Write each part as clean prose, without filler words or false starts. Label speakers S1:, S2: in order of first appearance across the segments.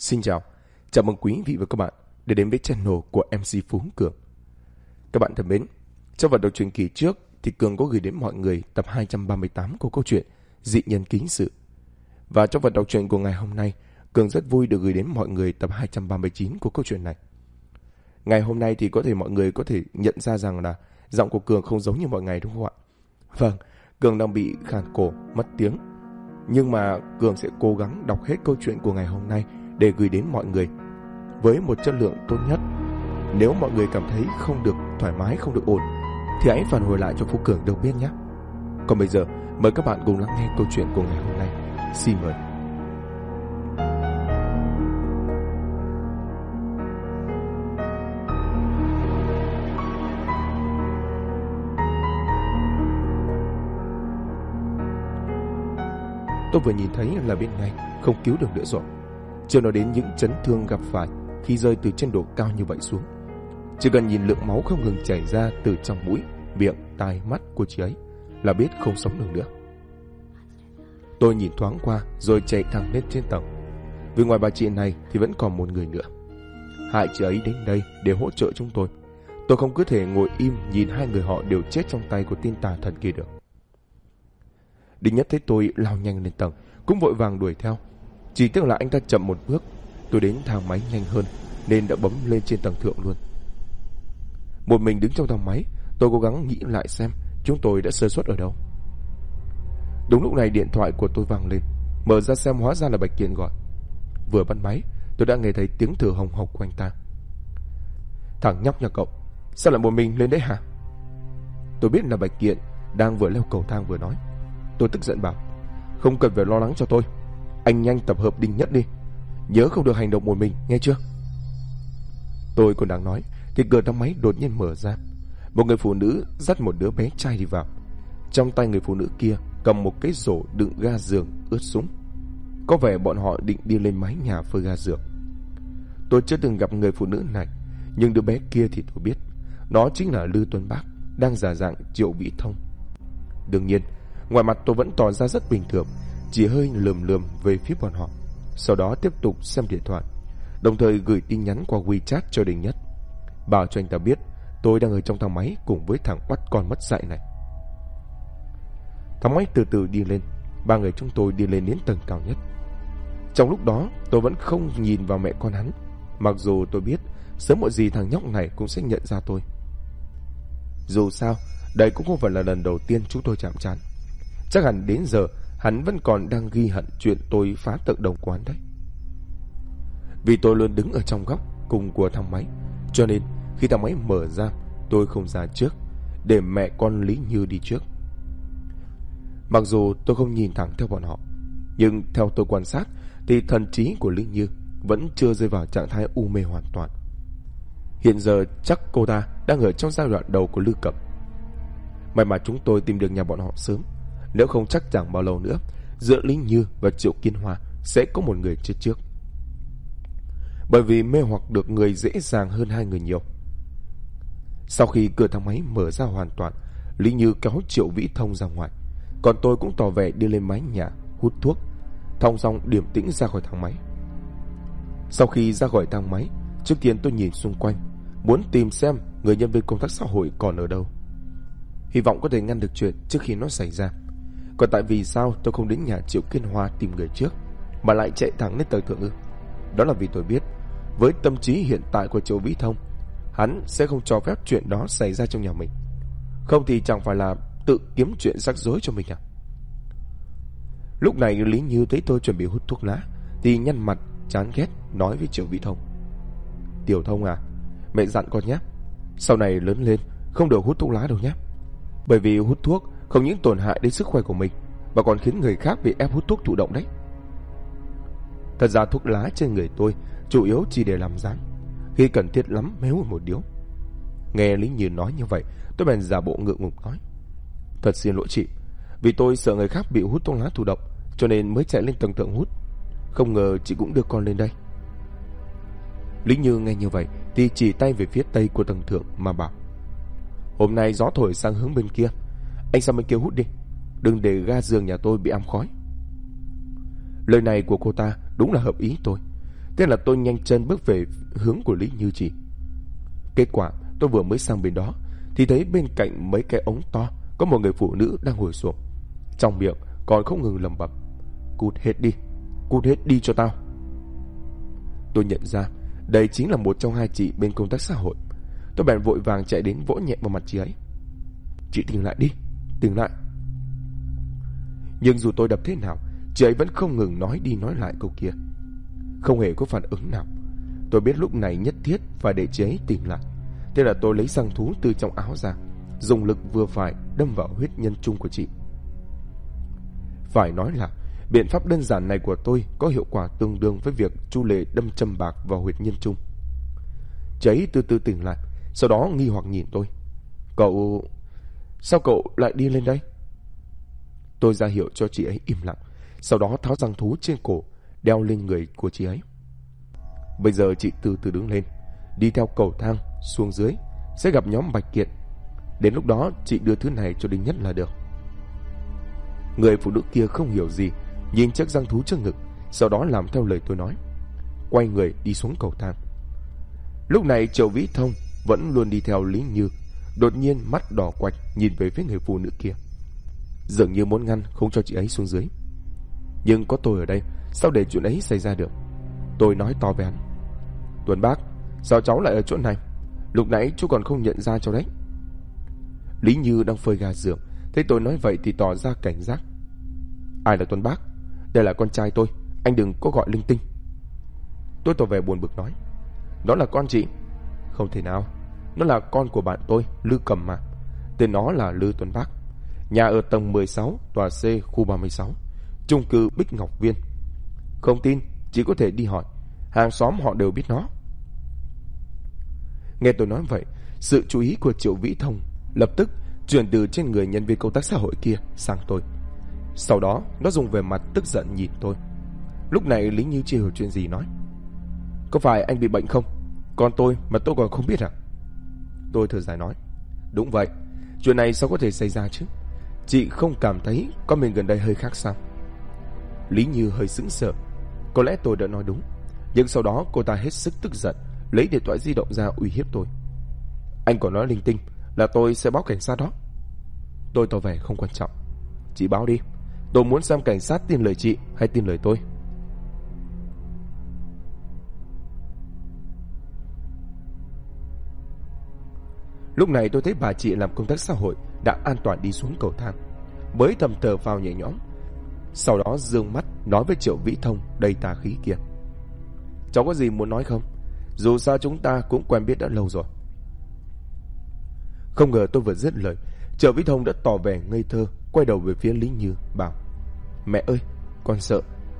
S1: Xin chào, chào mừng quý vị và các bạn đã đến với channel của MC Phú Cường. Các bạn thân mến, trong phần đọc truyện kỳ trước thì Cường có gửi đến mọi người tập 238 của câu chuyện Dị Nhân Ký Sự. Và trong phần đọc truyện của ngày hôm nay, Cường rất vui được gửi đến mọi người tập 239 của câu chuyện này. Ngày hôm nay thì có thể mọi người có thể nhận ra rằng là giọng của Cường không giống như mọi ngày đúng không ạ? Vâng, Cường đang bị khàn cổ, mất tiếng. Nhưng mà Cường sẽ cố gắng đọc hết câu chuyện của ngày hôm nay để gửi đến mọi người với một chất lượng tốt nhất. Nếu mọi người cảm thấy không được thoải mái, không được ổn thì hãy phản hồi lại cho Phú Cường được biết nhé. Còn bây giờ mời các bạn cùng lắng nghe câu chuyện của ngày hôm nay. Xin mời. Tôi vừa nhìn thấy là bên ngay không cứu được nữa rồi. Chưa nói đến những chấn thương gặp phải khi rơi từ trên độ cao như vậy xuống. Chỉ cần nhìn lượng máu không ngừng chảy ra từ trong mũi, miệng, tai, mắt của chị ấy là biết không sống được nữa. Tôi nhìn thoáng qua rồi chạy thẳng lên trên tầng. Vì ngoài bà chị này thì vẫn còn một người nữa. Hai chị ấy đến đây để hỗ trợ chúng tôi. Tôi không cứ thể ngồi im nhìn hai người họ đều chết trong tay của tên tà thần kia được. Đinh Nhất thấy tôi lao nhanh lên tầng cũng vội vàng đuổi theo. Chỉ tiếc là anh ta chậm một bước. Tôi đến thang máy nhanh hơn nên đã bấm lên trên tầng thượng luôn. Một mình đứng trong thang máy, tôi cố gắng nghĩ lại xem chúng tôi đã sơ suất ở đâu. Đúng lúc này điện thoại của tôi vang lên. Mở ra xem hóa ra là Bạch Kiện gọi. Vừa bắt máy tôi đã nghe thấy tiếng thở hồng hộc của anh ta. Thằng nhóc nhà cậu, sao lại một mình lên đấy hả? Tôi biết là Bạch Kiện đang vừa leo cầu thang vừa nói. Tôi tức giận bảo, không cần phải lo lắng cho tôi, anh nhanh tập hợp Đinh Nhất đi, nhớ không được hành động một mình, nghe chưa? Tôi còn đang nói thì cửa thang máy đột nhiên mở ra. Một người phụ nữ dắt một đứa bé trai đi vào. Trong tay người phụ nữ kia cầm một cái rổ đựng ga giường ướt sũng. Có vẻ bọn họ định đi lên mái nhà phơi ga giường. Tôi chưa từng gặp người phụ nữ này, nhưng đứa bé kia thì tôi biết. Nó chính là Lư Tuấn Bác, đang giả dạng Triệu Vĩ Thông. Đương nhiên ngoài mặt tôi vẫn tỏ ra rất bình thường, chỉ hơi lườm lườm về phía bọn họ. Sau đó tiếp tục xem điện thoại, đồng thời gửi tin nhắn qua WeChat cho Đinh Nhất, bảo cho anh ta biết tôi đang ở trong thang máy cùng với thằng oắt con mất dạy này. Thang máy từ từ đi lên. Ba người chúng tôi đi lên đến tầng cao nhất. Trong lúc đó tôi vẫn không nhìn vào mẹ con hắn, mặc dù tôi biết sớm muộn gì thằng nhóc này cũng sẽ nhận ra tôi. Dù sao đây cũng không phải là lần đầu tiên chúng tôi chạm trán. Chắc hẳn đến giờ hắn vẫn còn đang ghi hận chuyện tôi phá tượng đồng quán đấy. Vì tôi luôn đứng ở trong góc cùng của thang máy, cho nên khi thang máy mở ra tôi không ra trước, để mẹ con Lý Như đi trước. Mặc dù tôi không nhìn thẳng theo bọn họ, nhưng theo tôi quan sát thì thần trí của Lý Như vẫn chưa rơi vào trạng thái u mê hoàn toàn. Hiện giờ chắc cô ta đang ở trong giai đoạn đầu của Lư Cẩm. May mà chúng tôi tìm được nhà bọn họ sớm, nếu không chắc chẳng bao lâu nữa giữa Lý Như và Triệu Kiến Hoa sẽ có một người chết trước. Bởi vì mê hoặc được người dễ dàng hơn hai người nhiều. Sau khi cửa thang máy mở ra hoàn toàn, Lý Như kéo Triệu Vĩ Thông ra ngoài, còn tôi cũng tỏ vẻ đi lên mái nhà hút thuốc, thong dong điềm tĩnh ra khỏi thang máy. Sau khi ra khỏi thang máy, trước tiên tôi nhìn xung quanh, muốn tìm xem người nhân viên công tác xã hội còn ở đâu, hy vọng có thể ngăn được chuyện trước khi nó xảy ra. Còn tại vì sao tôi không đến nhà Triệu Kiên Hoa tìm người trước mà lại chạy thẳng lên tầng thượng ư? Đó là vì tôi biết với tâm trí hiện tại của Triệu Vĩ Thông, hắn sẽ không cho phép chuyện đó xảy ra trong nhà mình. Không thì chẳng phải là tự kiếm chuyện rắc rối cho mình à? Lúc này Lý Như thấy tôi chuẩn bị hút thuốc lá thì nhăn mặt chán ghét nói với Triệu Vĩ Thông, Tiểu Thông à, mẹ dặn con nhé, sau này lớn lên không được hút thuốc lá đâu nhé. Bởi vì hút thuốc không những tổn hại đến sức khỏe của mình mà còn khiến người khác bị ép hút thuốc thụ động đấy. Thật ra thuốc lá trên người tôi chủ yếu chỉ để làm dáng, khi cần thiết lắm mới hút một điếu. Nghe Lý Như nói như vậy, tôi bèn giả bộ ngượng ngùng nói, thật xin lỗi chị, vì tôi sợ người khác bị hút thuốc lá thụ động cho nên mới chạy lên tầng thượng hút. Không ngờ chị cũng đưa con lên đây. Lý Như nghe như vậy thì chỉ tay về phía tây của tầng thượng mà bảo, hôm nay gió thổi sang hướng bên kia, anh sang bên kia hút đi, đừng để ga giường nhà tôi bị ám khói. Lời này của cô ta đúng là hợp ý tôi. Thế là tôi nhanh chân bước về hướng của Lý Như chỉ. Kết quả tôi vừa mới sang bên đó thì thấy bên cạnh mấy cái ống to có một người phụ nữ đang ngồi xổm, trong miệng còn không ngừng lẩm bẩm: cút hết đi cho tao. Tôi nhận ra đây chính là một trong hai chị bên công tác xã hội. Tôi bèn vội vàng chạy đến vỗ nhẹ vào mặt chị ấy: chị tỉnh lại đi, tỉnh lại. Nhưng dù tôi đập thế nào, chị ấy vẫn không ngừng nói đi nói lại câu kia, không hề có phản ứng nào. Tôi biết lúc này nhất thiết phải để chị ấy tỉnh lại. Thế là tôi lấy răng thú từ trong áo ra, dùng lực vừa phải đâm vào huyết nhân trung của chị. Phải nói là biện pháp đơn giản này của tôi có hiệu quả tương đương với việc Chu Lệ đâm châm bạc vào huyệt nhân trung. Chị ấy từ từ tỉnh lại, sau đó nghi hoặc nhìn tôi: sao cậu lại đi lên đây? Tôi ra hiệu cho chị ấy im lặng, sau đó tháo răng thú trên cổ đeo lên người của chị ấy. Bây giờ chị từ từ đứng lên, đi theo cầu thang xuống dưới sẽ gặp nhóm Bạch Kiện. Đến lúc đó chị đưa thứ này cho Đinh Nhất là được. Người phụ nữ kia không hiểu gì, nhìn chiếc răng thú trước ngực, sau đó làm theo lời tôi nói, quay người đi xuống cầu thang. Lúc này Triệu Vĩ Thông vẫn luôn đi theo Lý Như, đột nhiên mắt đỏ quạch nhìn về phía người phụ nữ kia, dường như muốn ngăn không cho chị ấy xuống dưới. Nhưng có tôi ở đây, sao để chuyện ấy xảy ra được? Tôi nói to với hắn: Tuấn bác, sao cháu lại ở chỗ này? Lúc nãy chú còn không nhận ra cháu đấy. Lý Như đang phơi gà giường, thấy tôi nói vậy thì tỏ ra cảnh giác: Ai là Tuấn bác? Đây là con trai tôi, anh đừng có gọi linh tinh. Tôi tỏ vẻ buồn bực nói: Đó là con chị. Không thể nào, nó là con của bạn tôi, Lư Cầm mà. Tên nó là Lư Tuấn Bác, nhà ở tầng 16, tòa C, khu 36, chung cư Bích Ngọc Viên. Không tin, chỉ có thể đi hỏi, hàng xóm họ đều biết nó. Nghe tôi nói vậy, sự chú ý của Triệu Vĩ Thông lập tức chuyển từ trên người nhân viên công tác xã hội kia sang tôi. Sau đó nó dùng vẻ mặt tức giận nhìn tôi. Lúc này Lý Như chưa hiểu chuyện gì nói: Có phải anh bị bệnh không? Con tôi mà tôi còn không biết à? Tôi thở dài nói: Đúng vậy, chuyện này sao có thể xảy ra chứ? Chị không cảm thấy con mình gần đây hơi khác sao? Lý Như hơi sững sờ. Có lẽ tôi đã nói đúng. Nhưng sau đó cô ta hết sức tức giận, lấy điện thoại di động ra uy hiếp tôi: Anh còn nói linh tinh là tôi sẽ báo cảnh sát đó. Tôi tỏ vẻ không quan trọng: Chị báo đi, tôi muốn xem cảnh sát tin lời chị hay tin lời tôi. Lúc này tôi thấy bà chị làm công tác xã hội đã an toàn đi xuống cầu thang, mới thầm thở phào nhẹ nhõm. Sau đó dương mắt nói với Triệu Vĩ Thông đầy tà khí kia: Cháu có gì muốn nói không? Dù sao chúng ta cũng quen biết đã lâu rồi. Không ngờ tôi vừa dứt lời, Triệu Vĩ Thông đã tỏ vẻ ngây thơ, quay đầu về phía Lý Như bảo: Mẹ ơi, con sợ.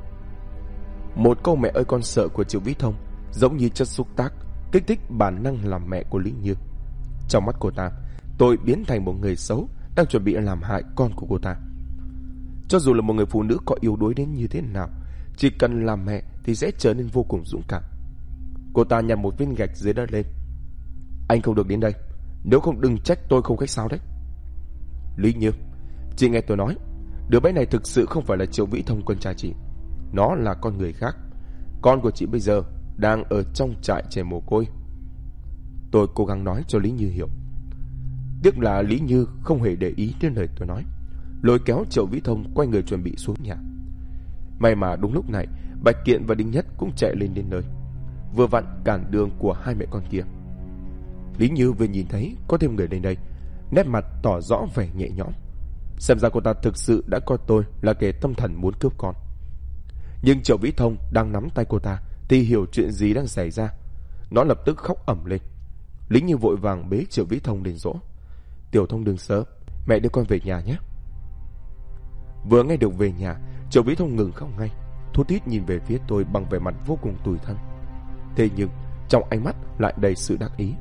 S1: Một câu mẹ ơi con sợ của Triệu Vĩ Thông giống như chất xúc tác kích thích bản năng làm mẹ của Lý Như. Trong mắt cô ta, tôi biến thành một người xấu đang chuẩn bị làm hại con của cô ta. Cho dù là một người phụ nữ có yếu đuối đến như thế nào, chỉ cần làm mẹ thì sẽ trở nên vô cùng dũng cảm. Cô ta nhặt một viên gạch dưới đất lên: Anh không được đến đây, nếu không đừng trách tôi không khách sáo đấy. Lý Như, chị nghe tôi nói, đứa bé này thực sự không phải là Triệu Vĩ Thông con trai chị. Nó là con người khác. Con của chị bây giờ đang ở trong trại trẻ mồ côi. Tôi cố gắng nói cho Lý Như hiểu. Tiếc là Lý Như không hề để ý đến lời tôi nói, lôi kéo Triệu Vĩ Thông quay người chuẩn bị xuống nhà. May mà đúng lúc này Bạch Kiện và Đinh Nhất cũng chạy lên đến nơi, vừa vặn cản đường của hai mẹ con kia. Lý Như vừa nhìn thấy có thêm người lên đây, nét mặt tỏ rõ vẻ nhẹ nhõm. Xem ra cô ta thực sự đã coi tôi là kẻ tâm thần muốn cướp con. Nhưng Triệu Vĩ Thông đang nắm tay cô ta thì hiểu chuyện gì đang xảy ra. Nó lập tức khóc ầm lên. Lý Như vội vàng bế Triệu Vĩ Thông lên dỗ: Tiểu Thông đừng sợ, mẹ đưa con về nhà nhé. Vừa nghe được về nhà, Triệu Vĩ Thông ngừng khóc ngay, thút thít nhìn về phía tôi bằng vẻ mặt vô cùng tủi thân. Thế nhưng trong ánh mắt lại đầy sự đắc ý.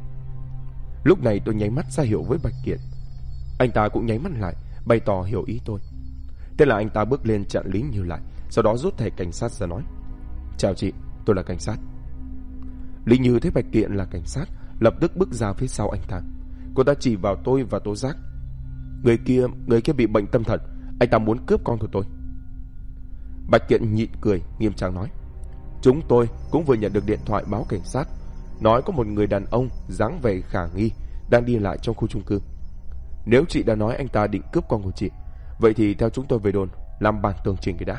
S1: Lúc này tôi nháy mắt ra hiệu với Bạch Kiện. Anh ta cũng nháy mắt lại, bày tỏ hiểu ý tôi. Thế là anh ta bước lên chặn Lý Như lại, sau đó rút thẻ cảnh sát ra nói: Chào chị, tôi là cảnh sát. Lý Như thấy Bạch Kiện là cảnh sát, lập tức bước ra phía sau anh ta. Cô ta chỉ vào tôi và tố giác: Người kia bị bệnh tâm thần, anh ta muốn cướp con của tôi. Bạch Kiện nhịn cười, nghiêm trang nói: Chúng tôi cũng vừa nhận được điện thoại báo cảnh sát, nói có một người đàn ông dáng vẻ khả nghi đang đi lại trong khu chung cư. Nếu chị đã nói anh ta định cướp con của chị, vậy thì theo chúng tôi về đồn làm bản tường trình cái đã.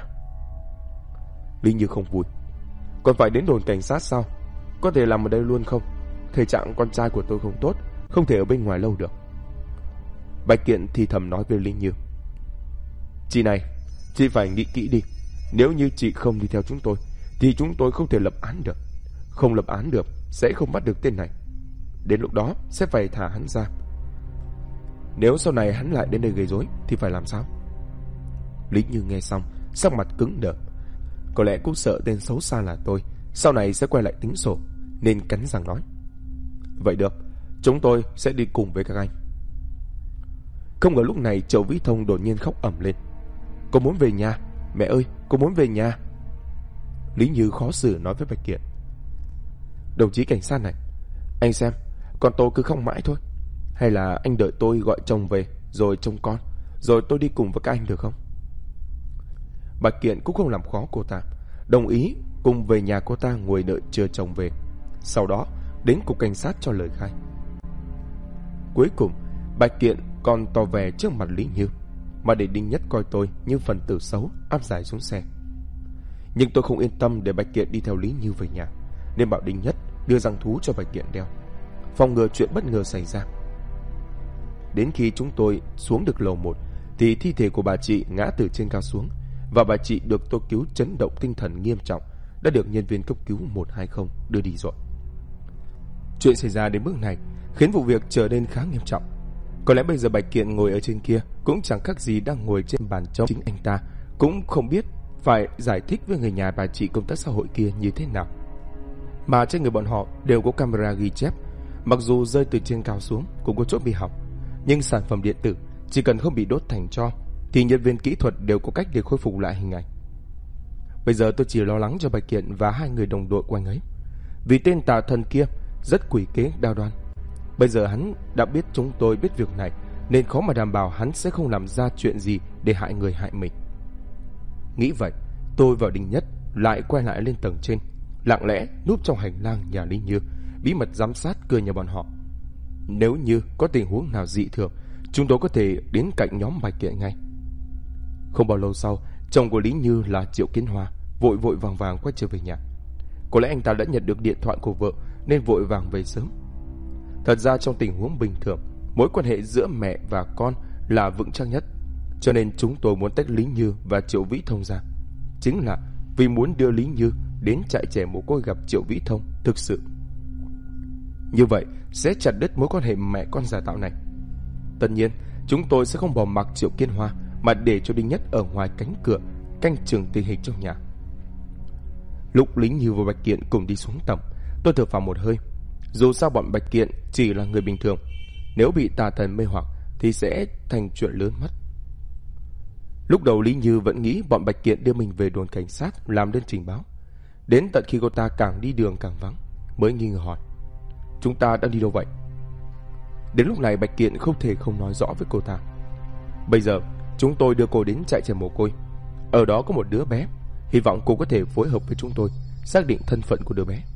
S1: Lý Như không vui. Còn phải đến đồn cảnh sát sao? Có thể làm ở đây luôn không? Thể trạng con trai của tôi không tốt, không thể ở bên ngoài lâu được. Bạch Kiện thì thầm nói với Lý Như. Chị này, chị phải nghĩ kỹ đi. Nếu như chị không đi theo chúng tôi thì chúng tôi không thể lập án được. Không lập án được sẽ không bắt được tên này. Đến lúc đó sẽ phải thả hắn ra. Nếu sau này hắn lại đến đây gây rối thì phải làm sao? Lý Như nghe xong, sắc mặt cứng đờ. Có lẽ cũng sợ tên xấu xa là tôi sau này sẽ quay lại tính sổ, nên cắn răng nói. Vậy được, chúng tôi sẽ đi cùng với các anh. Không ngờ lúc này Triệu Vĩ Thông đột nhiên khóc ầm lên. Cô muốn về nhà, mẹ ơi, cô muốn về nhà. Lý Như khó xử nói với Bạch Kiện. Đồng chí cảnh sát này, anh xem, con tôi cứ khóc mãi thôi. Hay là anh đợi tôi gọi chồng về rồi trông con, rồi tôi đi cùng với các anh được không? Bạch Kiện cũng không làm khó cô ta, đồng ý cùng về nhà cô ta ngồi đợi chờ chồng về, sau đó đến cục cảnh sát cho lời khai. Cuối cùng Bạch Kiện còn tỏ vẻ trước mặt Lý Như, mà để Đinh Nhất coi tôi như phần tử xấu áp giải xuống xe. Nhưng tôi không yên tâm để Bạch Kiện đi theo Lý Như về nhà, nên bảo Đinh Nhất đưa răng thú cho Bạch Kiện đeo, phòng ngừa chuyện bất ngờ xảy ra. Đến khi chúng tôi xuống được lầu 1 thì thi thể của bà chị ngã từ trên cao xuống, và bà chị được tôi cứu chấn động tinh thần nghiêm trọng đã được nhân viên cấp cứu 120 đưa đi rồi. Chuyện xảy ra đến mức này khiến vụ việc trở nên khá nghiêm trọng. Có lẽ bây giờ Bạch Kiện ngồi ở trên kia cũng chẳng khác gì đang ngồi trên bàn trông. Chính anh ta cũng không biết phải giải thích với người nhà bà chị công tác xã hội kia như thế nào. Mà trên người bọn họ đều có camera ghi chép, mặc dù rơi từ trên cao xuống cũng có chỗ bị hỏng, nhưng sản phẩm điện tử chỉ cần không bị đốt thành tro thì nhân viên kỹ thuật đều có cách để khôi phục lại hình ảnh. Bây giờ tôi chỉ lo lắng cho Bạch Kiện và hai người đồng đội của anh ấy, vì tên tà thần kia rất quỷ kế đa đoan. Bây giờ hắn đã biết chúng tôi biết việc này, nên khó mà đảm bảo hắn sẽ không làm ra chuyện gì để hại người hại mình. Nghĩ vậy, tôi và Đinh Nhất lại quay lại lên tầng trên, lặng lẽ núp trong hành lang nhà Lý Như, bí mật giám sát cửa nhà bọn họ. Nếu như có tình huống nào dị thường, chúng tôi có thể đến cạnh nhóm Bạch Kiện ngay. Không bao lâu sau, chồng của Lý Như là Triệu Kiến Hoa vội vội vàng vàng quay trở về nhà. Có lẽ anh ta đã nhận được điện thoại của vợ nên vội vàng về sớm. Thật ra trong tình huống bình thường, mối quan hệ giữa mẹ và con là vững chắc nhất, cho nên chúng tôi muốn tách Lý Như và Triệu Vĩ Thông ra, chính là vì muốn đưa Lý Như đến trại trẻ mồ côi gặp Triệu Vĩ Thông thực sự. Như vậy sẽ chặt đứt mối quan hệ mẹ con giả tạo này. Tất nhiên chúng tôi sẽ không bỏ mặc Triệu Kiến Hoa, mà để cho Đinh Nhất ở ngoài cánh cửa canh chừng tình hình trong nhà. Lúc Lý Như và Bạch Kiện cùng đi xuống tầng, tôi thở phào một hơi. Dù sao bọn Bạch Kiện chỉ là người bình thường, nếu bị tà thần mê hoặc thì sẽ thành chuyện lớn mất. Lúc đầu Lý Như vẫn nghĩ bọn Bạch Kiện đưa mình về đồn cảnh sát làm đơn trình báo. Đến tận khi cô ta càng đi đường càng vắng mới nghi ngờ hỏi: Chúng ta đang đi đâu vậy? Đến lúc này Bạch Kiện không thể không nói rõ với cô ta: Bây giờ chúng tôi đưa cô đến trại trẻ mồ côi, ở đó có một đứa bé, hy vọng cô có thể phối hợp với chúng tôi xác định thân phận của đứa bé.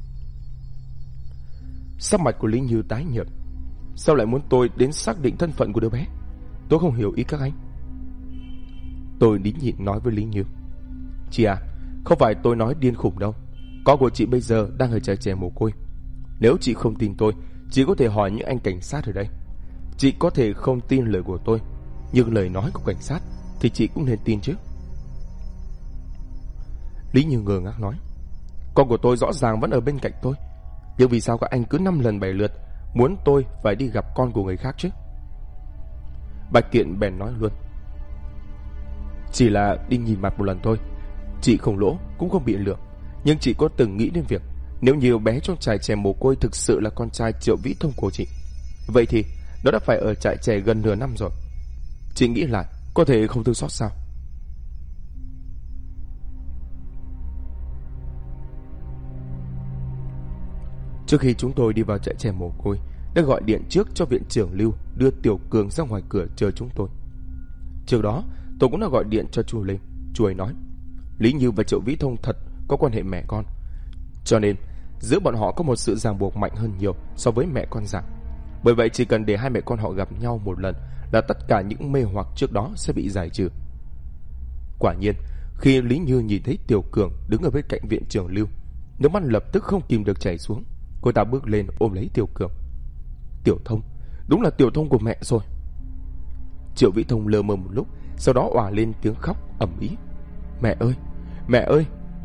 S1: Sắc mặt của Lý Như tái nhợt. Sao lại muốn tôi đến xác định thân phận của đứa bé? Tôi không hiểu ý các anh. Tôi nín nhịn nói với Lý Như: Chị à, không phải tôi nói điên khùng đâu. Con của chị bây giờ đang ở trại trẻ mồ côi. Nếu chị không tin tôi, chị có thể hỏi những anh cảnh sát ở đây. Chị có thể không tin lời của tôi, nhưng lời nói của cảnh sát thì chị cũng nên tin chứ. Lý Như ngơ ngác nói: Con của tôi rõ ràng vẫn ở bên cạnh tôi, nhưng vì sao các anh cứ 5 lần 7 lượt muốn tôi phải đi gặp con của người khác chứ? Bạch Kiện bèn nói luôn: Chỉ là đi nhìn mặt một lần thôi, chị không lỗ cũng không bị lừa. Nhưng chị có từng nghĩ đến việc nếu như bé trong trại trẻ mồ côi thực sự là con trai Triệu Vĩ Thông của chị, vậy thì nó đã phải ở trại trẻ gần nửa năm rồi. Chị nghĩ lại có thể không thương xót sao? Trước khi chúng tôi đi vào trại trẻ mồ côi, đã gọi điện trước cho viện trưởng Lưu đưa Tiểu Cường ra ngoài cửa chờ chúng tôi. Trước đó tôi cũng đã gọi điện cho chú Lê. Chú ấy nói Lý Như và Triệu Vĩ Thông thật có quan hệ mẹ con, Cho nên giữa bọn họ có một sự ràng buộc mạnh hơn nhiều so với mẹ con già. Bởi vậy chỉ cần để hai mẹ con họ gặp nhau một lần là tất cả những mê hoặc trước đó sẽ bị giải trừ. Quả nhiên, khi Lý Như nhìn thấy Tiểu Cường đứng ở bên cạnh viện trưởng Lưu, nước mắt lập tức không kìm được chảy xuống. Cô ta bước lên ôm lấy Tiểu Cường. Tiểu Thông, đúng là Tiểu Thông của mẹ rồi. Triệu Vĩ Thông lơ mơ một lúc, sau đó òa lên tiếng khóc ầm ĩ. Mẹ ơi, mẹ ơi.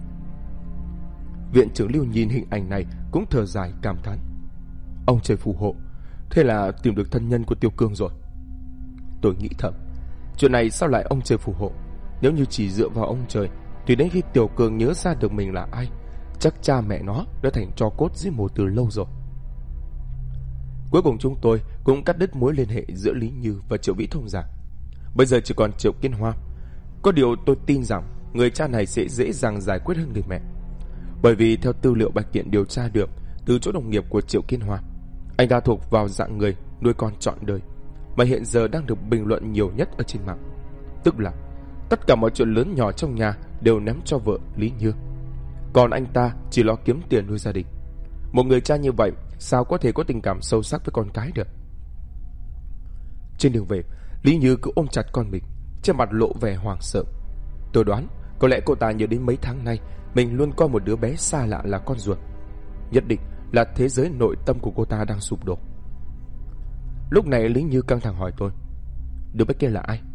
S1: Viện trưởng Lưu nhìn hình ảnh này cũng thở dài cảm thán. Ông trời phù hộ, thế là tìm được thân nhân của Tiểu Cường rồi. Tôi nghĩ thầm, chuyện này sao lại ông trời phù hộ? Nếu như chỉ dựa vào ông trời thì đến khi Tiểu Cường nhớ ra được mình là ai, chắc cha mẹ nó đã thành tro cốt dưới mồ từ lâu rồi. Cuối cùng chúng tôi cũng cắt đứt mối liên hệ giữa Lý Như và Triệu Vĩ Thông già. Bây giờ chỉ còn Triệu Kiến Hoa. Có điều tôi tin rằng người cha này sẽ dễ dàng giải quyết hơn người mẹ. Bởi vì theo tư liệu Bạch Kiện điều tra được từ chỗ đồng nghiệp của Triệu Kiến Hoa, anh ta thuộc vào dạng người nuôi con trọn đời, mà hiện giờ đang được bình luận nhiều nhất ở trên mạng. Tức là tất cả mọi chuyện lớn nhỏ trong nhà đều ném cho vợ Lý Như, còn anh ta chỉ lo kiếm tiền nuôi gia đình. Một người cha như vậy sao có thể có tình cảm sâu sắc với con cái được? Trên đường về, Lý Như cứ ôm chặt con mình, trên mặt lộ vẻ hoảng sợ. Tôi đoán có lẽ cô ta nhớ đến mấy tháng nay mình luôn coi một đứa bé xa lạ là con ruột. Nhất định là thế giới nội tâm của cô ta đang sụp đổ. Lúc này Lý Như căng thẳng hỏi tôi, đứa bé kia là ai?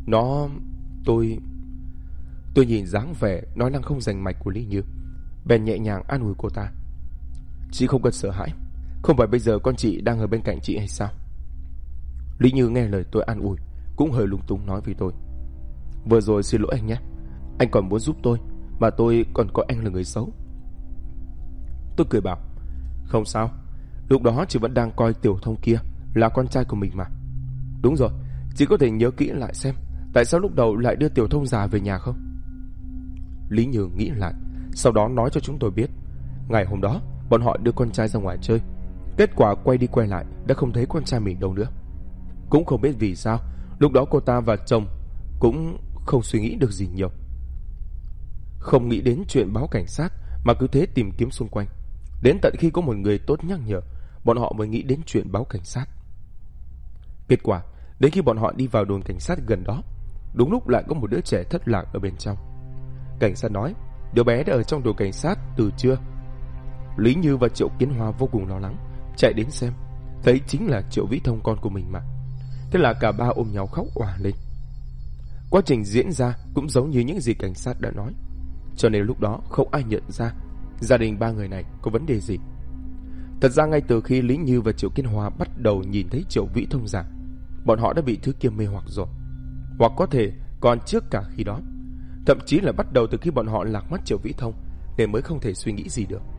S1: Tôi nhìn dáng vẻ nói năng không rành mạch của Lý Như, bèn nhẹ nhàng an ủi cô ta. Chị không cần sợ hãi, không phải bây giờ con chị đang ở bên cạnh chị hay sao? Lý Như nghe lời tôi an ủi cũng hơi lung túng nói với tôi, vừa rồi xin lỗi anh nhé, anh còn muốn giúp tôi, mà tôi còn có anh là người xấu. Tôi cười bảo, không sao, lúc đó chị vẫn đang coi Tiểu Thông kia là con trai của mình mà. Đúng rồi, chị có thể nhớ kỹ lại xem tại sao lúc đầu lại đưa Tiểu Thông già về nhà không? Lý Như nghĩ lại, sau đó nói cho chúng tôi biết, ngày hôm đó bọn họ đưa con trai ra ngoài chơi, kết quả quay đi quay lại đã không thấy con trai mình đâu nữa. Cũng không biết vì sao lúc đó cô ta và chồng cũng không suy nghĩ được gì nhiều, không nghĩ đến chuyện báo cảnh sát, mà cứ thế tìm kiếm xung quanh. Đến tận khi có một người tốt nhắc nhở, bọn họ mới nghĩ đến chuyện báo cảnh sát. Kết quả đến khi bọn họ đi vào đồn cảnh sát gần đó, đúng lúc lại có một đứa trẻ thất lạc ở bên trong. Cảnh sát nói đứa bé đã ở trong đồn cảnh sát từ trưa. Lý Như và Triệu Kiến Hoa vô cùng lo lắng, chạy đến xem, thấy chính là Triệu Vĩ Thông con của mình mà. Thế là cả ba ôm nhau khóc òa lên. Quá trình diễn ra cũng giống như những gì cảnh sát đã nói, cho nên lúc đó không ai nhận ra gia đình ba người này có vấn đề gì. Thật ra ngay từ khi Lý Như và Triệu Kiến Hoa bắt đầu nhìn thấy Triệu Vĩ Thông già, bọn họ đã bị thứ kia mê hoặc rồi, hoặc có thể còn trước cả khi đó. Thậm chí là bắt đầu từ khi bọn họ lạc mất Triệu Vĩ Thông nên mới không thể suy nghĩ gì được.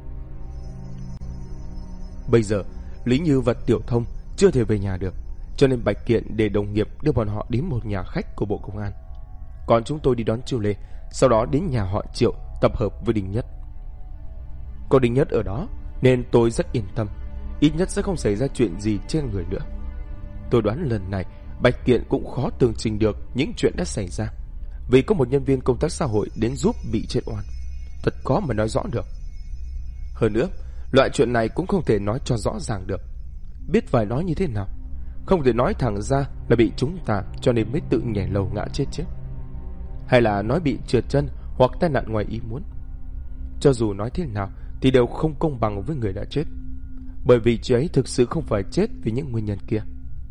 S1: Bây giờ Lý Như và Tiểu Thông chưa thể về nhà được, cho nên Bạch Kiện để đồng nghiệp đưa bọn họ đến một nhà khách của Bộ Công an. Còn chúng tôi đi đón Chiêu Lê, sau đó đến nhà họ Triệu tập hợp với Đinh Nhất. Có Đinh Nhất ở đó nên tôi rất yên tâm, ít nhất sẽ không xảy ra chuyện gì trên người nữa. Tôi đoán lần này Bạch Kiện cũng khó tường trình được những chuyện đã xảy ra, vì có một nhân viên công tác xã hội đến giúp bị chết oan, thật khó mà nói rõ được. Hơn nữa, loại chuyện này cũng không thể nói cho rõ ràng được, biết phải nói như thế nào. Không thể nói thẳng ra là bị chúng ta cho nên mới tự nhảy lầu ngã chết chứ, hay là nói bị trượt chân hoặc tai nạn ngoài ý muốn. Cho dù nói thế nào thì đều không công bằng với người đã chết, bởi vì chị ấy thực sự không phải chết vì những nguyên nhân kia.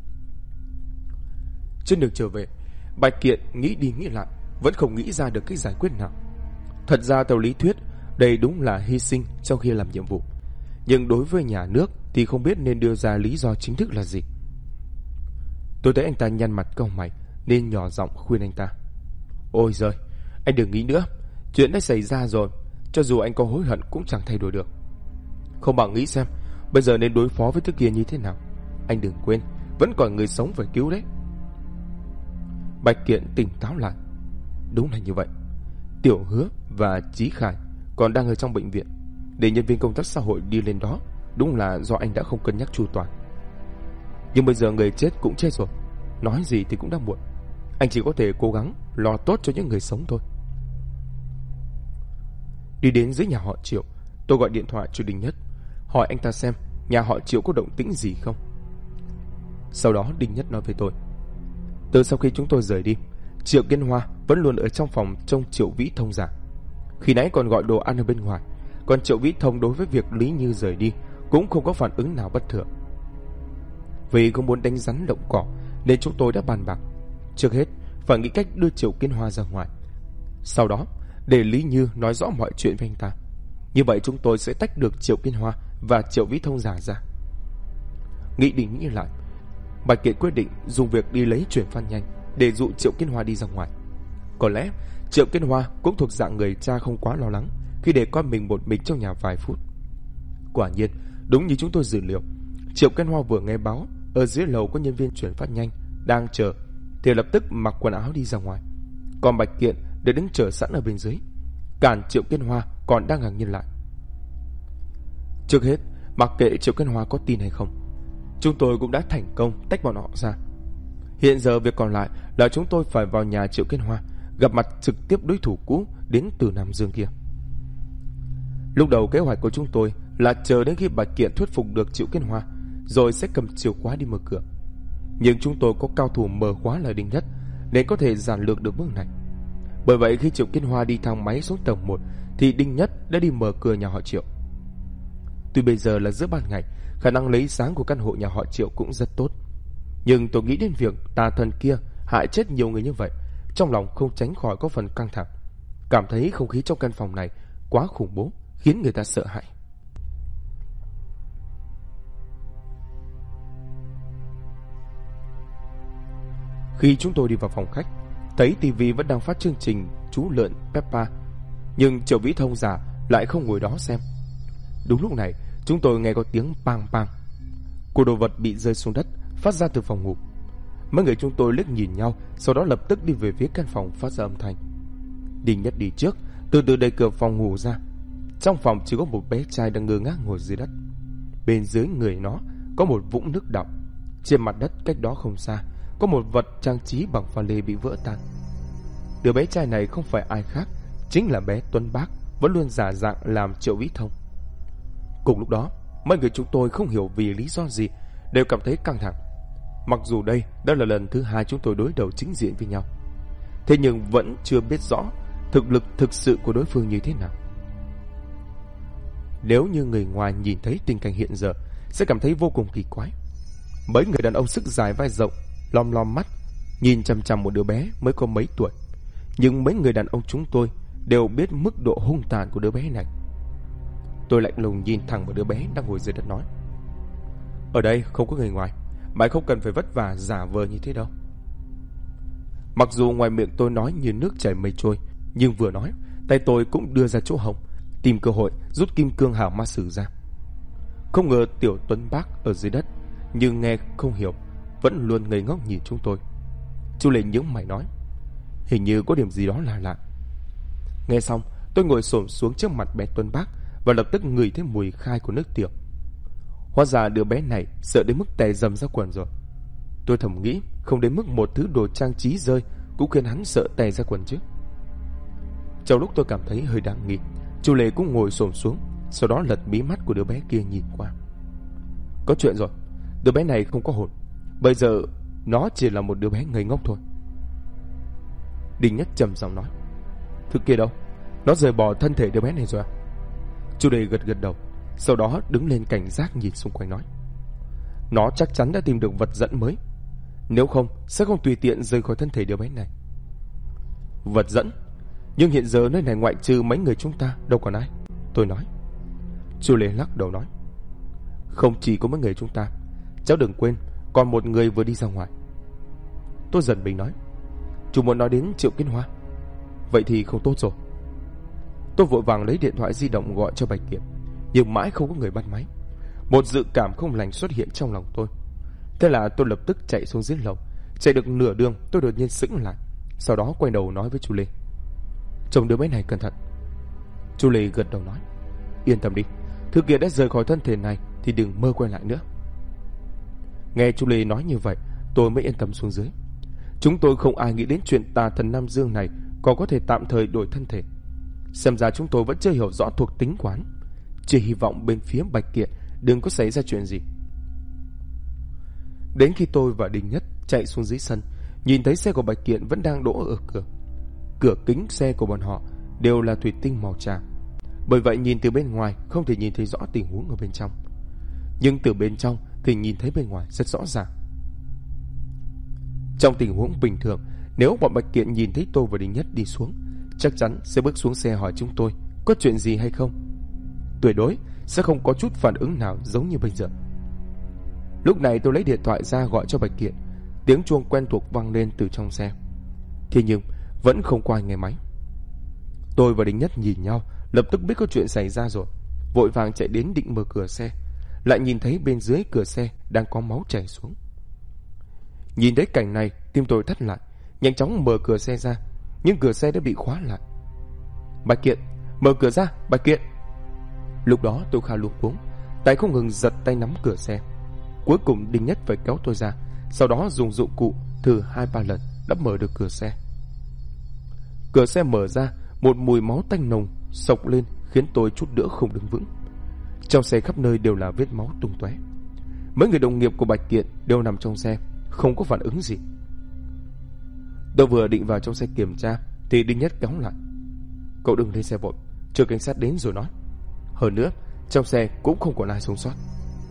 S1: Trên đường trở về, Bạch Kiện nghĩ đi nghĩ lại vẫn không nghĩ ra được cách giải quyết nào. Thật ra theo lý thuyết đây đúng là hy sinh trong khi làm nhiệm vụ, nhưng đối với nhà nước thì không biết nên đưa ra lý do chính thức là gì. Tôi thấy anh ta nhăn mặt cau mày nên nhỏ giọng khuyên anh ta, ôi giời, anh đừng nghĩ nữa, chuyện đã xảy ra rồi, cho dù anh có hối hận cũng chẳng thay đổi được. Không bằng nghĩ xem bây giờ nên đối phó với thứ kia như thế nào. Anh đừng quên vẫn còn người sống phải cứu đấy. Bạch Kiện tỉnh táo lại, đúng là như vậy. Tiểu Hứa và Chí Khải còn đang ở trong bệnh viện, để nhân viên công tác xã hội đi lên đó đúng là do anh đã không cân nhắc chu toàn. Nhưng bây giờ người chết cũng chết rồi, nói gì thì cũng đã muộn. Anh chỉ có thể cố gắng lo tốt cho những người sống thôi. Đi đến dưới nhà họ Triệu, Tôi gọi điện thoại cho Đinh Nhất, hỏi anh ta xem nhà họ Triệu có động tĩnh gì không. Sau đó Đinh Nhất nói với tôi, từ sau khi chúng tôi rời đi, Triệu Kiên Hoa vẫn luôn ở trong phòng trông Triệu Vĩ Thông giả. Khi nãy còn gọi đồ ăn ở bên ngoài. Còn Triệu Vĩ Thông đối với việc Lý Như rời đi cũng không có phản ứng nào bất thường. Vì không muốn đánh rắn động cỏ nên chúng tôi đã bàn bạc, trước hết phải nghĩ cách đưa Triệu Kiên Hoa ra ngoài, sau đó để Lý Như nói rõ mọi chuyện với anh ta. Như vậy chúng tôi sẽ tách được Triệu Kiên Hoa và Triệu Vĩ Thông giả ra. Nghĩ đi nghĩ lại, Bạch Kiện quyết định dùng việc đi lấy chuyển phát nhanh để dụ Triệu Kiên Hoa đi ra ngoài. Có lẽ Triệu Kiên Hoa cũng thuộc dạng người cha không quá lo lắng khi để con mình một mình trong nhà vài phút. Quả nhiên, đúng như chúng tôi dự liệu, Triệu Kiên Hoa vừa nghe báo ở dưới lầu có nhân viên chuyển phát nhanh đang chờ thì lập tức mặc quần áo đi ra ngoài. Còn Bạch Kiện đã đứng chờ sẵn ở bên dưới, cản Triệu Kiên Hoa còn đang ngạc nhiên lại. Trước hết, mặc kệ Triệu Kiên Hoa có tin hay không, chúng tôi cũng đã thành công tách bọn họ ra. Hiện giờ việc còn lại là chúng tôi phải vào nhà Triệu Kiên Hoa, gặp mặt trực tiếp đối thủ cũ đến từ Nam Dương kia. Lúc đầu kế hoạch của chúng tôi là chờ đến khi Bạch Kiện thuyết phục được Triệu Kiên Hoa, rồi sẽ cầm chìa khóa đi mở cửa. Nhưng chúng tôi có cao thủ mở khóa là Đinh Nhất, nên có thể giản lược được bước này. Bởi vậy khi Triệu Kiên Hoa đi thang máy xuống tầng 1 thì Đinh Nhất đã đi mở cửa nhà họ Triệu. Tuy bây giờ là giữa ban ngày, khả năng lấy sáng của căn hộ nhà họ Triệu cũng rất tốt, nhưng tôi nghĩ đến việc tà thần kia hại chết nhiều người như vậy, trong lòng không tránh khỏi có phần căng thẳng, cảm thấy không khí trong căn phòng này quá khủng bố, khiến người ta sợ hãi. Khi chúng tôi đi vào phòng khách, thấy tivi vẫn đang phát chương trình Chú Lợn Peppa, nhưng Triệu Vĩ Thông giả lại không ngồi đó xem. Đúng lúc này, chúng tôi nghe có tiếng bang bang. Của đồ vật bị rơi xuống đất, phát ra từ phòng ngủ. Mấy người chúng tôi liếc nhìn nhau, sau đó lập tức đi về phía căn phòng phát ra âm thanh. Đinh Nhất đi trước, từ từ đẩy cửa phòng ngủ ra. Trong phòng chỉ có một bé trai đang ngơ ngác ngồi dưới đất. Bên dưới người nó có một vũng nước đọng. Trên mặt đất cách đó không xa có một vật trang trí bằng pha lê bị vỡ tan. Đứa bé trai này không phải ai khác, chính là bé Tuấn Bác, vẫn luôn giả dạng làm Triệu Vĩ Thông. Cùng lúc đó, mấy người chúng tôi không hiểu vì lý do gì đều cảm thấy căng thẳng. Mặc dù đây đã là lần thứ 2 chúng tôi đối đầu chính diện với nhau, thế nhưng vẫn chưa biết rõ thực lực thực sự của đối phương như thế nào. Nếu như người ngoài nhìn thấy tình cảnh hiện giờ sẽ cảm thấy vô cùng kỳ quái. Mấy người đàn ông sức dài vai rộng, lom lom mắt, nhìn chằm chằm một đứa bé mới có mấy tuổi. Nhưng mấy người đàn ông chúng tôi đều biết mức độ hung tàn của đứa bé này. Tôi lạnh lùng nhìn thẳng vào đứa bé đang ngồi dưới đất nói, ở đây không có người ngoài, mày không cần phải vất vả giả vờ như thế đâu. Mặc dù ngoài miệng tôi nói như nước chảy mây trôi, nhưng vừa nói, tay tôi cũng đưa ra chỗ hông, tìm cơ hội rút kim cương hào ma sử ra. Không ngờ tiểu Tuấn Bác ở dưới đất, nhưng nghe không hiểu, vẫn luôn ngây ngốc nhìn chúng tôi. Chu Lệ nhướng mày nói, hình như có điểm gì đó là lạ. Nghe xong, tôi ngồi xổm xuống trước mặt bé Tuấn Bác và lập tức ngửi thấy mùi khai của nước tiểu. Hóa ra đứa bé này sợ đến mức tè dầm ra quần rồi. Tôi thầm nghĩ, không đến mức một thứ đồ trang trí rơi cũng khiến hắn sợ tè ra quần chứ. Trong lúc tôi cảm thấy hơi đáng nghi, Chu Lệ cũng ngồi xổm xuống, sau đó lật mí mắt của đứa bé kia nhìn qua. Có chuyện rồi, đứa bé này không có hồn. Bây giờ nó chỉ là một đứa bé ngây ngốc thôi. Đinh Nhất trầm giọng nói, thứ kia đâu? Nó rời bỏ thân thể đứa bé này rồi à? Chu Lệ gật gật đầu, sau đó đứng lên cảnh giác nhìn xung quanh nói, nó chắc chắn đã tìm được vật dẫn mới, nếu không sẽ không tùy tiện rời khỏi thân thể đứa bé này. Vật dẫn? Nhưng hiện giờ nơi này ngoại trừ mấy người chúng ta đâu còn ai, tôi nói. Chu Lệ lắc đầu nói, không chỉ có mấy người chúng ta, cháu đừng quên còn một người vừa đi ra ngoài. Tôi giận mình nói, chú muốn nói đến Triệu Kiên Hoa? Vậy thì không tốt rồi. Tôi vội vàng lấy điện thoại di động gọi cho Bạch Kiện, nhưng mãi không có người bắt máy. Một dự cảm không lành xuất hiện trong lòng tôi. Thế là tôi lập tức chạy xuống dưới lầu. Chạy được nửa đường tôi đột nhiên sững lại, sau đó quay đầu nói với Chu Lê, trông đứa bé này cẩn thận. Chu Lê gật đầu nói, yên tâm đi, thứ kia đã rời khỏi thân thể này thì đừng mơ quay lại nữa. Nghe Chu Lê nói như vậy, tôi mới yên tâm xuống dưới. Chúng tôi không ai nghĩ đến chuyện tà thần Nam Dương này còn có thể tạm thời đổi thân thể. Xem ra chúng tôi vẫn chưa hiểu rõ thuộc tính quán. chỉ hy vọng bên phía Bạch Kiện đừng có xảy ra chuyện gì. Đến khi tôi và Đình Nhất chạy xuống dưới sân, nhìn thấy xe của Bạch Kiện vẫn đang đỗ ở cửa. Cửa kính xe của bọn họ đều là thủy tinh màu tràm, bởi vậy nhìn từ bên ngoài không thể nhìn thấy rõ tình huống ở bên trong. Nhưng từ bên trong thì nhìn thấy bên ngoài rất rõ ràng. Trong tình huống bình thường, nếu bọn Bạch Kiện nhìn thấy tôi và Đình Nhất đi xuống, chắc chắn sẽ bước xuống xe hỏi chúng tôi có chuyện gì hay không. Tuyệt đối sẽ không có chút phản ứng nào giống như bây giờ. Lúc này tôi lấy điện thoại ra gọi cho Bạch Kiện. Tiếng chuông quen thuộc vang lên từ trong xe. Thế nhưng vẫn không có ai nghe máy. Tôi và Đình Nhất nhìn nhau, lập tức biết có chuyện xảy ra rồi, vội vàng chạy đến định mở cửa xe, lại nhìn thấy bên dưới cửa xe đang có máu chảy xuống. Nhìn thấy cảnh này, tim tôi thắt lại, nhanh chóng mở cửa xe ra, nhưng cửa xe đã bị khóa lại. Bạch Kiện, mở cửa ra, Bạch Kiện. Lúc đó tôi khá luống cuống, tay không ngừng giật tay nắm cửa xe. Cuối cùng Đình Nhất phải kéo tôi ra, sau đó dùng dụng cụ thử 2-3 lần đã mở được cửa xe. Cửa xe mở ra, một mùi máu tanh nồng xộc lên khiến tôi chút nữa không đứng vững. Trong xe khắp nơi đều là vết máu tung tóe. Mấy người đồng nghiệp của Bạch Kiện đều nằm trong xe, không có phản ứng gì. Tôi vừa định vào trong xe kiểm tra thì Đinh Nhất kéo lại. Cậu đừng lên xe vội, chờ cảnh sát đến rồi nói. Hơn nữa, trong xe cũng không còn ai sống sót.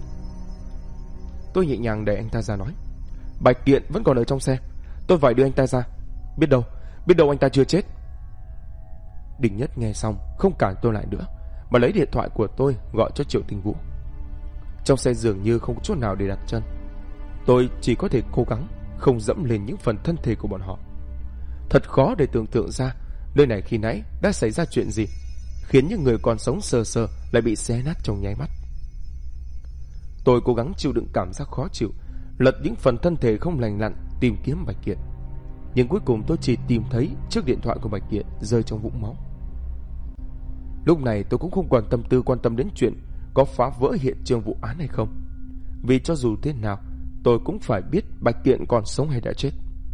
S1: Tôi nhẹ nhàng đẩy anh ta ra nói, Bạch Kiện vẫn còn ở trong xe, tôi phải đưa anh ta ra. Biết đâu anh ta chưa chết. Đinh Nhất nghe xong không cản tôi lại nữa, mà lấy điện thoại của tôi gọi cho Triệu Tinh Vũ. Trong xe dường như không có chỗ nào để đặt chân. Tôi chỉ có thể cố gắng không dẫm lên những phần thân thể của bọn họ. Thật khó để tưởng tượng ra nơi này khi nãy đã xảy ra chuyện gì, khiến những người còn sống sờ sờ lại bị xé nát trong nháy mắt. Tôi cố gắng chịu đựng cảm giác khó chịu, lật những phần thân thể không lành lặn tìm kiếm Bạch Kiện. Nhưng cuối cùng tôi chỉ tìm thấy chiếc điện thoại của Bạch Kiện rơi trong vũng máu. Lúc này tôi cũng không còn tâm tư quan tâm đến chuyện có phá vỡ hiện trường vụ án hay không, vì cho dù thế nào tôi cũng phải biết Bạch Kiện còn sống hay đã chết.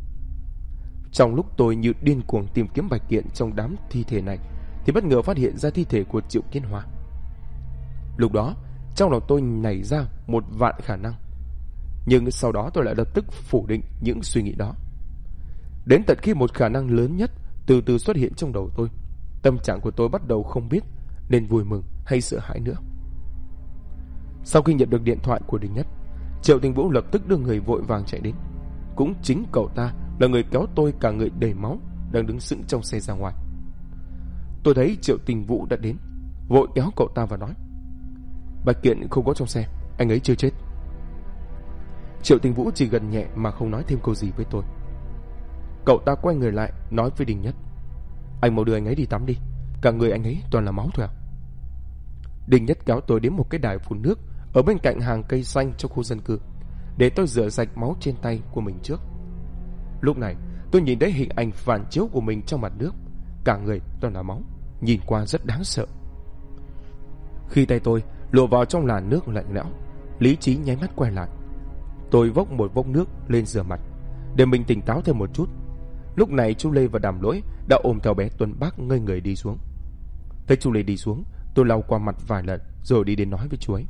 S1: Trong lúc tôi như điên cuồng tìm kiếm Bạch Kiện trong đám thi thể này, thì bất ngờ phát hiện ra thi thể của Triệu Kiến Hoa. Lúc đó trong lòng tôi nảy ra 1.000 khả năng, nhưng sau đó tôi lại lập tức phủ định những suy nghĩ đó. Đến tận khi một khả năng lớn nhất từ từ xuất hiện trong đầu tôi, tâm trạng của tôi bắt đầu không biết nên vui mừng hay sợ hãi nữa. Sau khi nhận được điện thoại của Đình Nhất, Triệu Tinh Vũ lập tức đưa người vội vàng chạy đến. Cũng chính cậu ta là người kéo tôi cả người đầy máu đang đứng sững trong xe ra ngoài. Tôi thấy Triệu Tinh Vũ đã đến, vội kéo cậu ta và nói, Bạch Kiện không có trong xe, anh ấy chưa chết. Triệu Tinh Vũ chỉ gật nhẹ mà không nói thêm câu gì với tôi. Cậu ta quay người lại nói với Đình Nhất, anh mau đưa anh ấy đi tắm đi, cả người anh ấy toàn là máu thôi à. Đình Nhất kéo tôi đến một cái đài phun nước ở bên cạnh hàng cây xanh trong khu dân cư, để tôi rửa sạch máu trên tay của mình trước. Lúc này tôi nhìn thấy hình ảnh phản chiếu của mình trong mặt nước, cả người toàn là máu, nhìn qua rất đáng sợ. Khi tay tôi lộ vào trong làn nước lạnh lẽo, lý trí nháy mắt quay lại. Tôi vốc một vốc nước lên rửa mặt để mình tỉnh táo thêm một chút. Lúc này chú Lê và Đàm Lỗi đã ôm theo bé Tuấn Bác ngây người đi xuống. Thấy chú Lê đi xuống, tôi lau qua mặt vài lần rồi đi đến nói với chú ấy,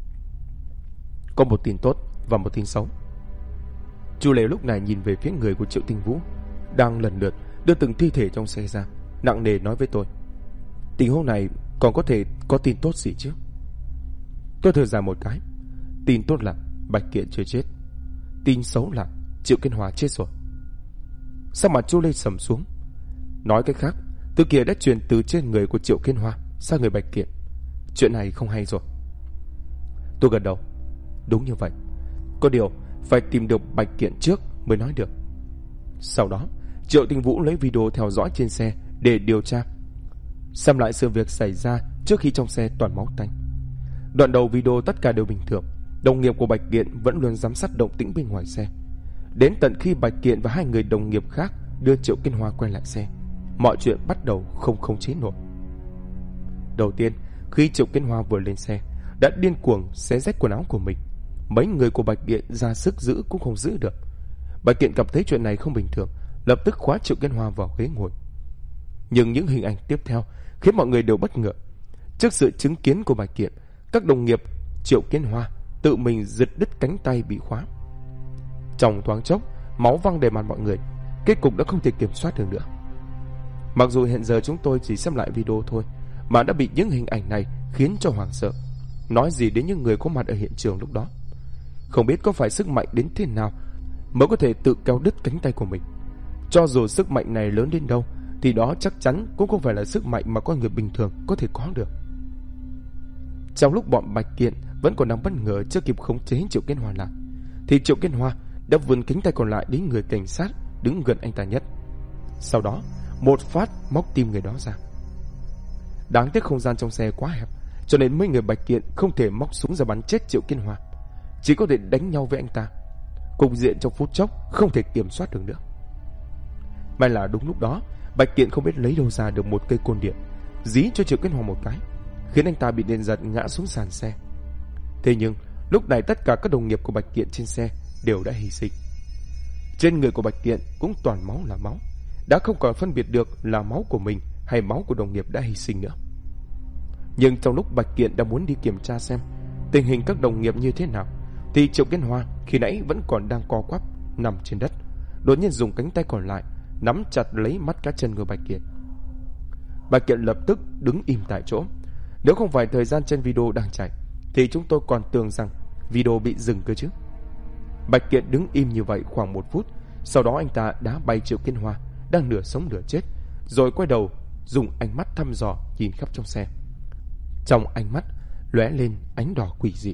S1: có một tin tốt và một tin xấu. Chú Lê lúc này nhìn về phía người của Triệu Tinh Vũ đang lần lượt đưa từng thi thể trong xe ra, nặng nề nói với tôi, tình huống này còn có thể có tin tốt gì chứ? Tôi thở dài một cái. Tin tốt là Bạch Kiện chưa chết, tin xấu là Triệu Kiến Hoa chết rồi. Sắc mặt chú Lê sầm xuống. Nói cách khác, thứ kia đã truyền từ trên người của Triệu Kiến Hoa sang người Bạch Kiện. Chuyện này không hay rồi. Tôi gật đầu. Đúng như vậy, có điều phải tìm được Bạch Kiện trước mới nói được. Sau đó Triệu Tinh Vũ lấy video theo dõi trên xe để điều tra, xem lại sự việc xảy ra trước khi trong xe toàn máu tanh. Đoạn đầu video tất cả đều bình thường, đồng nghiệp của Bạch Kiện vẫn luôn giám sát động tĩnh bên ngoài xe. Đến tận khi Bạch Kiện và hai người đồng nghiệp khác đưa Triệu Kiến Hoa quay lại xe, mọi chuyện bắt đầu không khống chế nổi. Đầu tiên, khi Triệu Kiến Hoa vừa lên xe đã điên cuồng xé rách quần áo của mình. Mấy người của Bạch Kiện ra sức giữ cũng không giữ được. Bạch Kiện cảm thấy chuyện này không bình thường, lập tức khóa Triệu Kiến Hoa vào ghế ngồi. Nhưng những hình ảnh tiếp theo khiến mọi người đều bất ngờ. Trước sự chứng kiến của Bạch Kiện, các đồng nghiệp Triệu Kiến Hoa tự mình giật đứt cánh tay bị khóa. Trong thoáng chốc, máu văng đầy mặt mọi người, kết cục đã không thể kiểm soát được nữa. Mặc dù hiện giờ chúng tôi chỉ xem lại video thôi mà đã bị những hình ảnh này khiến cho hoảng sợ, nói gì đến những người có mặt ở hiện trường lúc đó. Không biết có phải sức mạnh đến thế nào mới có thể tự kéo đứt cánh tay của mình. Cho dù sức mạnh này lớn đến đâu thì đó chắc chắn cũng không phải là sức mạnh mà con người bình thường có thể có được. Trong lúc bọn Bạch Kiện vẫn còn đang bất ngờ chưa kịp khống chế Triệu Kiến Hoa lại, thì Triệu Kiến Hoa đã vươn cánh tay còn lại đến người cảnh sát đứng gần anh ta nhất. Sau đó một phát móc tim người đó ra. Đáng tiếc không gian trong xe quá hẹp, cho nên mấy người Bạch Kiện không thể móc súng ra bắn chết Triệu Kiến Hoa, chỉ có thể đánh nhau với anh ta. Cục diện trong phút chốc không thể kiểm soát được nữa. May là đúng lúc đó Bạch Kiện không biết lấy đâu ra được một cây côn điện, dí cho Triệu Kiến Hoa một cái, khiến anh ta bị điện giật ngã xuống sàn xe. Thế nhưng lúc này tất cả các đồng nghiệp của Bạch Kiện trên xe đều đã hy sinh. Trên người của Bạch Kiện cũng toàn máu là máu, đã không còn phân biệt được là máu của mình hay máu của đồng nghiệp đã hy sinh nữa. Nhưng trong lúc Bạch Kiện đã muốn đi kiểm tra xem tình hình các đồng nghiệp như thế nào, thì Triệu Kiến Hoa khi nãy vẫn còn đang co quắp nằm trên đất, đột nhiên dùng cánh tay còn lại nắm chặt lấy mắt cá chân của Bạch Kiện. Bạch Kiện lập tức đứng im tại chỗ. Nếu không phải thời gian trên video đang chạy thì chúng tôi còn tưởng rằng video bị dừng cơ chứ. Bạch Kiện đứng im như vậy khoảng 1 phút, sau đó anh ta đá bay Triệu Kiến Hoa đang nửa sống nửa chết, rồi quay đầu dùng ánh mắt thăm dò nhìn khắp trong xe. Trong ánh mắt lóe lên ánh đỏ quỷ dị.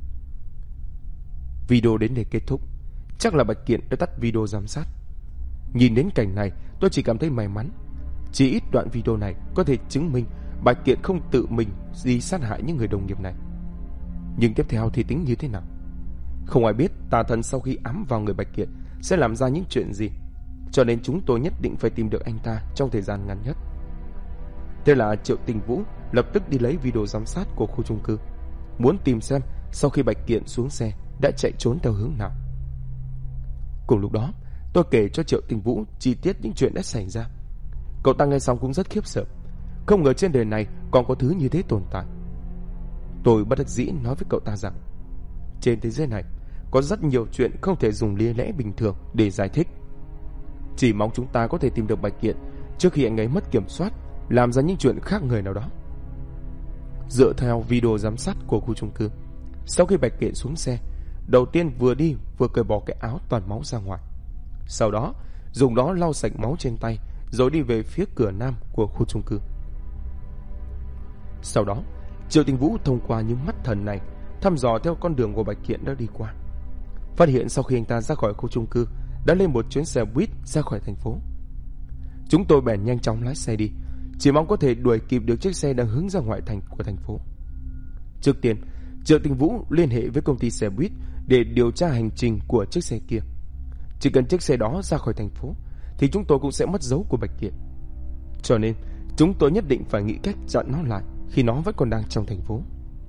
S1: Video đến đây kết thúc. Chắc là Bạch Kiện đã tắt video giám sát. Nhìn đến cảnh này, tôi chỉ cảm thấy may mắn. Chỉ ít đoạn video này có thể chứng minh Bạch Kiện không tự mình đi sát hại những người đồng nghiệp này. Nhưng tiếp theo thì tính như thế nào? Không ai biết tà thần sau khi ám vào người Bạch Kiện sẽ làm ra những chuyện gì, cho nên chúng tôi nhất định phải tìm được anh ta trong thời gian ngắn nhất. Thế là Triệu Tình Vũ lập tức đi lấy video giám sát của khu chung cư, muốn tìm xem sau khi Bạch Kiện xuống xe đã chạy trốn theo hướng nào. Cùng lúc đó, tôi kể cho Triệu Tình Vũ chi tiết những chuyện đã xảy ra. Cậu ta nghe xong cũng rất khiếp sợ, không ngờ trên đời này còn có thứ như thế tồn tại. Tôi bất đắc dĩ nói với cậu ta rằng trên thế giới này có rất nhiều chuyện không thể dùng lý lẽ bình thường để giải thích. Chỉ mong chúng ta có thể tìm được Bạch Kiện trước khi anh ấy mất kiểm soát, làm ra những chuyện khác người nào đó. Dựa theo video giám sát của khu chung cư, sau khi Bạch Kiện xuống xe, đầu tiên vừa đi vừa cởi bỏ cái áo toàn máu ra ngoài, sau đó dùng đó lau sạch máu trên tay, rồi đi về phía cửa nam của khu chung cư. Sau đó Triệu Tình Vũ thông qua những mắt thần này thăm dò theo con đường của Bạch Kiện đã đi qua, phát hiện sau khi anh ta ra khỏi khu chung cư đã lên một chuyến xe buýt ra khỏi thành phố. Chúng tôi bèn nhanh chóng lái xe đi, chỉ mong có thể đuổi kịp được chiếc xe đang hướng ra ngoại thành của thành phố. Trước tiên, Triệu Tình Vũ liên hệ với công ty xe buýt để điều tra hành trình của chiếc xe kia. Chỉ cần chiếc xe đó ra khỏi thành phố thì chúng tôi cũng sẽ mất dấu của Bạch Kiện. Cho nên chúng tôi nhất định phải nghĩ cách chặn nó lại khi nó vẫn còn đang trong thành phố.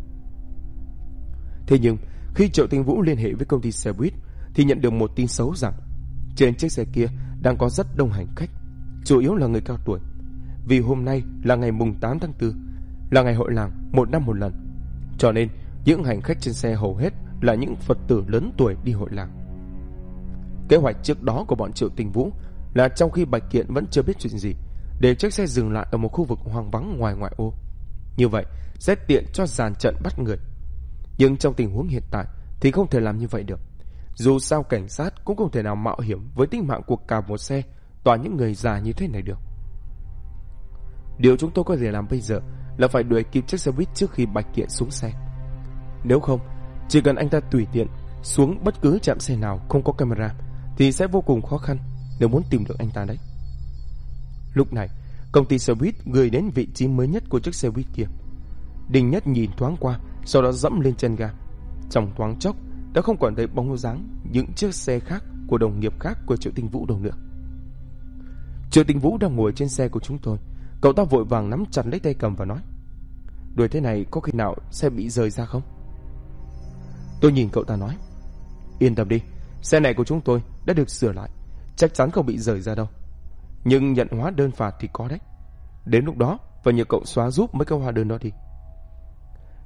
S1: Thế nhưng khi Triệu Tình Vũ liên hệ với công ty xe buýt thì nhận được một tin xấu rằng trên chiếc xe kia đang có rất đông hành khách, chủ yếu là người cao tuổi. Vì hôm nay là ngày mùng 8 tháng 4, là ngày hội làng 1 năm một lần, cho nên những hành khách trên xe hầu hết là những Phật tử lớn tuổi đi hội làng. Kế hoạch trước đó của bọn Triệu Tình Vũ là trong khi Bạch Kiện vẫn chưa biết chuyện gì, để chiếc xe dừng lại ở một khu vực hoang vắng ngoài ngoại ô. Như vậy sẽ tiện cho dàn trận bắt người. Nhưng trong tình huống hiện tại thì không thể làm như vậy được. Dù sao cảnh sát cũng không thể nào mạo hiểm với tính mạng của cả một xe toàn những người già như thế này được. Điều chúng tôi có thể làm bây giờ là phải đuổi kịp chiếc xe buýt trước khi Bạch Kiện xuống xe. Nếu không, chỉ cần anh ta tùy tiện xuống bất cứ trạm xe nào không có camera thì sẽ vô cùng khó khăn nếu muốn tìm được anh ta đấy. Lúc này, công ty xe buýt gửi đến vị trí mới nhất của chiếc xe buýt kia. Đinh Nhất nhìn thoáng qua, sau đó dẫm lên chân ga. Trong thoáng chốc đã không còn thấy bóng dáng những chiếc xe khác của đồng nghiệp khác của Triệu Tình Vũ đâu nữa. Triệu Tình Vũ đang ngồi trên xe của chúng tôi. Cậu ta vội vàng nắm chặt lấy tay cầm và nói: "Đuổi thế này có khi nào xe bị rời ra không?" Tôi nhìn cậu ta nói: "Yên tâm đi, xe này của chúng tôi đã được sửa lại, chắc chắn không bị rời ra đâu. Nhưng nhận hóa đơn phạt thì có đấy. Đến lúc đó phải nhờ cậu xóa giúp mấy cái hóa đơn đó đi."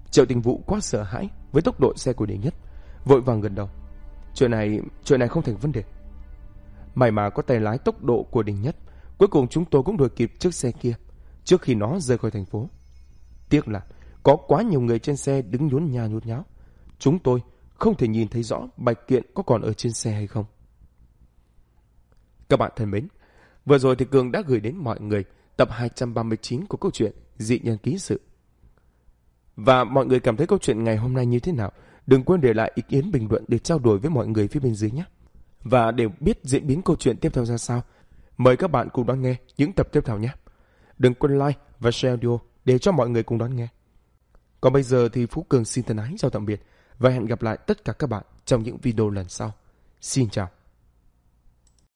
S1: Triệu Tình Vũ quá sợ hãi với tốc độ xe của Đình Nhất, vội vàng gần đầu. Chuyện này không thành vấn đề. May mà có tay lái tốc độ của Đình Nhất, cuối cùng chúng tôi cũng đuổi kịp chiếc xe kia trước khi nó rời khỏi thành phố. Tiếc là có quá nhiều người trên xe đứng nhún nháo. Chúng tôi không thể nhìn thấy rõ Bạch Kiện có còn ở trên xe hay không. Các bạn thân mến, vừa rồi thì Cường đã gửi đến mọi người tập 239 của câu chuyện Dị Nhân Ký Sự. Và mọi người cảm thấy câu chuyện ngày hôm nay như thế nào? Đừng quên để lại ý kiến bình luận để trao đổi với mọi người phía bên dưới nhé. Và để biết diễn biến câu chuyện tiếp theo ra sao, mời các bạn cùng đón nghe những tập tiếp theo nhé. Đừng quên like và share audio để cho mọi người cùng đón nghe. Còn bây giờ thì Phú Cường xin thân ái chào tạm biệt và hẹn gặp lại tất cả các bạn trong những video lần sau. Xin chào.